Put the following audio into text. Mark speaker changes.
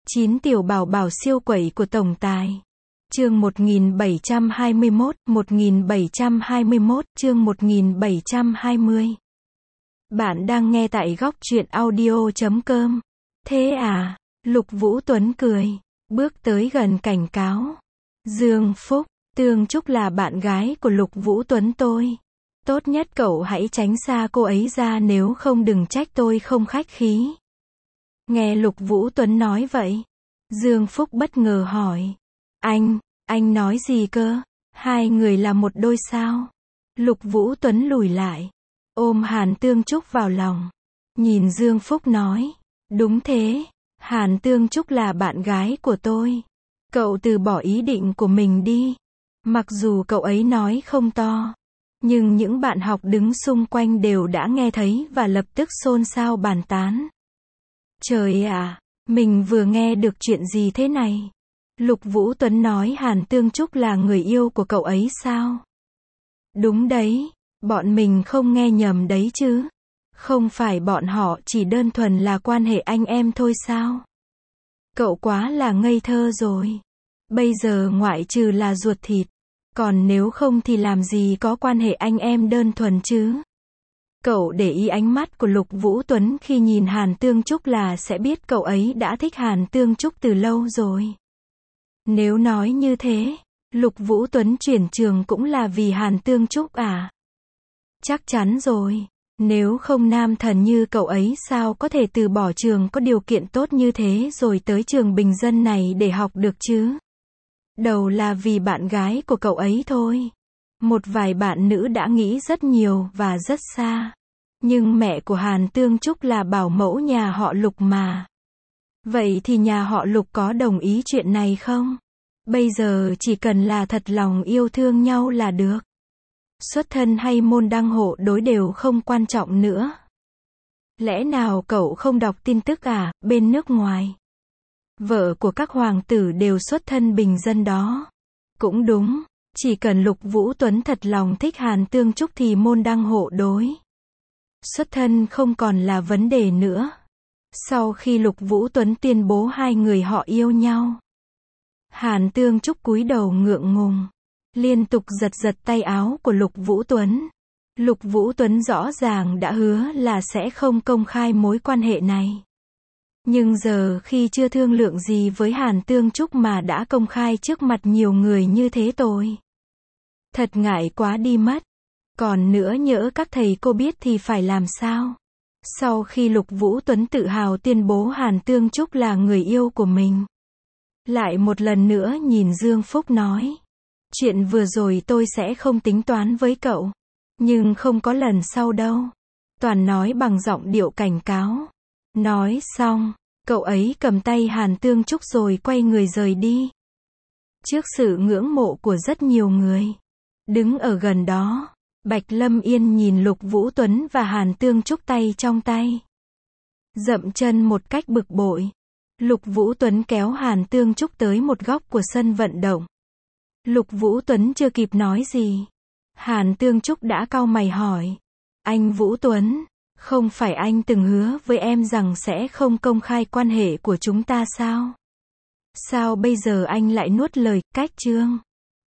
Speaker 1: 9 tiểu bảo bảo siêu quẩy của tổng tài. Chương 1721, chương 1720. Bạn đang nghe tại góc truyện audio.com. Thế à? Lục Vũ Tuấn cười, bước tới gần cảnh cáo. Dương Phúc, Tương Trúc là bạn gái của Lục Vũ Tuấn tôi. Tốt nhất cậu hãy tránh xa cô ấy ra, nếu không đừng trách tôi không khách khí. Nghe Lục Vũ Tuấn nói vậy, Dương Phúc bất ngờ hỏi. Anh nói gì cơ? Hai người là một đôi sao? Lục Vũ Tuấn lùi lại, ôm Hàn Tương Trúc vào lòng, nhìn Dương Phúc nói. Đúng thế, Hàn Tương Trúc là bạn gái của tôi. Cậu từ bỏ ý định của mình đi. Mặc dù cậu ấy nói không to, nhưng những bạn học đứng xung quanh đều đã nghe thấy và lập tức xôn xao bàn tán. Trời ạ, mình vừa nghe được chuyện gì thế này? Lục Vũ Tuấn nói Hàn Tương Trúc là người yêu của cậu ấy sao? Đúng đấy, bọn mình không nghe nhầm đấy chứ? Không phải bọn họ chỉ đơn thuần là quan hệ anh em thôi sao? Cậu quá là ngây thơ rồi. Bây giờ ngoại trừ là ruột thịt, còn nếu không thì làm gì có quan hệ anh em đơn thuần chứ? Cậu để ý ánh mắt của Lục Vũ Tuấn khi nhìn Hàn Tương Trúc là sẽ biết cậu ấy đã thích Hàn Tương Trúc từ lâu rồi. Nếu nói như thế, Lục Vũ Tuấn chuyển trường cũng là vì Hàn Tương Trúc à? Chắc chắn rồi, nếu không nam thần như cậu ấy sao có thể từ bỏ trường có điều kiện tốt như thế rồi tới trường bình dân này để học được chứ? Đầu là vì bạn gái của cậu ấy thôi. Một vài bạn nữ đã nghĩ rất nhiều và rất xa. Nhưng mẹ của Hàn Tương Trúc là bảo mẫu nhà họ Lục mà. Vậy thì nhà họ Lục có đồng ý chuyện này không? Bây giờ chỉ cần là thật lòng yêu thương nhau là được. Xuất thân hay môn đăng hộ đối đều không quan trọng nữa. Lẽ nào cậu không đọc tin tức à, bên nước ngoài? Vợ của các hoàng tử đều xuất thân bình dân đó. Cũng đúng, chỉ cần Lục Vũ Tuấn thật lòng thích Hàn Tương Trúc thì môn đăng hộ đối xuất thân không còn là vấn đề nữa. Sau khi Lục Vũ Tuấn tuyên bố hai người họ yêu nhau, Hàn Tương Trúc cúi đầu ngượng ngùng, liên tục giật giật tay áo của Lục Vũ Tuấn. Lục Vũ Tuấn rõ ràng đã hứa là sẽ không công khai mối quan hệ này. Nhưng giờ khi chưa thương lượng gì với Hàn Tương Trúc mà đã công khai trước mặt nhiều người như thế tôi thật ngại quá đi mất. Còn nữa nhỡ các thầy cô biết thì phải làm sao? Sau khi Lục Vũ Tuấn tự hào tuyên bố Hàn Tương Trúc là người yêu của mình, lại một lần nữa nhìn Dương Phúc nói. Chuyện vừa rồi tôi sẽ không tính toán với cậu. Nhưng không có lần sau đâu. Toàn nói bằng giọng điệu cảnh cáo. Nói xong, cậu ấy cầm tay Hàn Tương Trúc rồi quay người rời đi. Trước sự ngưỡng mộ của rất nhiều người đứng ở gần đó, Bạch Lâm Yên nhìn Lục Vũ Tuấn và Hàn Tương Trúc tay trong tay, dậm chân một cách bực bội. Lục Vũ Tuấn kéo Hàn Tương Trúc tới một góc của sân vận động. Lục Vũ Tuấn chưa kịp nói gì, Hàn Tương Trúc đã cau mày hỏi. Anh Vũ Tuấn, không phải anh từng hứa với em rằng sẽ không công khai quan hệ của chúng ta sao? Sao bây giờ anh lại nuốt lời, cách chương?